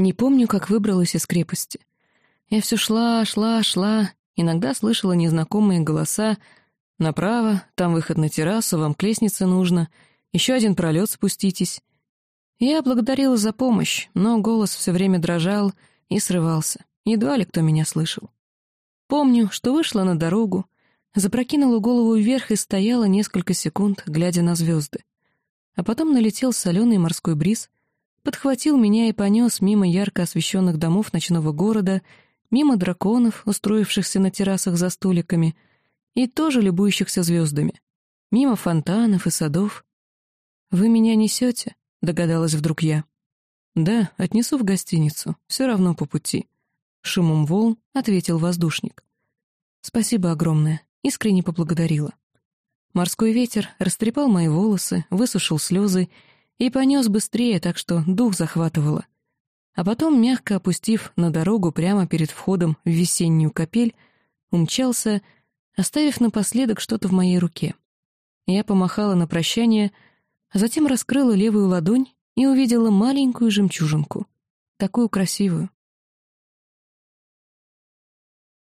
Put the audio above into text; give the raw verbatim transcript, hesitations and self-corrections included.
Не помню, как выбралась из крепости. Я все шла, шла, шла, иногда слышала незнакомые голоса. «Направо, там выход на террасу, вам к лестнице нужно, еще один пролет спуститесь». Я благодарила за помощь, но голос все время дрожал и срывался. Едва ли кто меня слышал. Помню, что вышла на дорогу, запрокинула голову вверх и стояла несколько секунд, глядя на звезды. А потом налетел соленый морской бриз, подхватил меня и понес мимо ярко освещенных домов ночного города, мимо драконов, устроившихся на террасах за столиками, и тоже любующихся звездами, мимо фонтанов и садов. «Вы меня несете?» — догадалась вдруг я. «Да, отнесу в гостиницу, все равно по пути», — шумом волн ответил воздушник. «Спасибо огромное», — искренне поблагодарила. Морской ветер растрепал мои волосы, высушил слезы и понес быстрее, так что дух захватывало. А потом, мягко опустив на дорогу прямо перед входом в весеннюю капель, умчался, оставив напоследок что-то в моей руке. Я помахала на прощание, а затем раскрыла левую ладонь и увидела маленькую жемчужинку, такую красивую.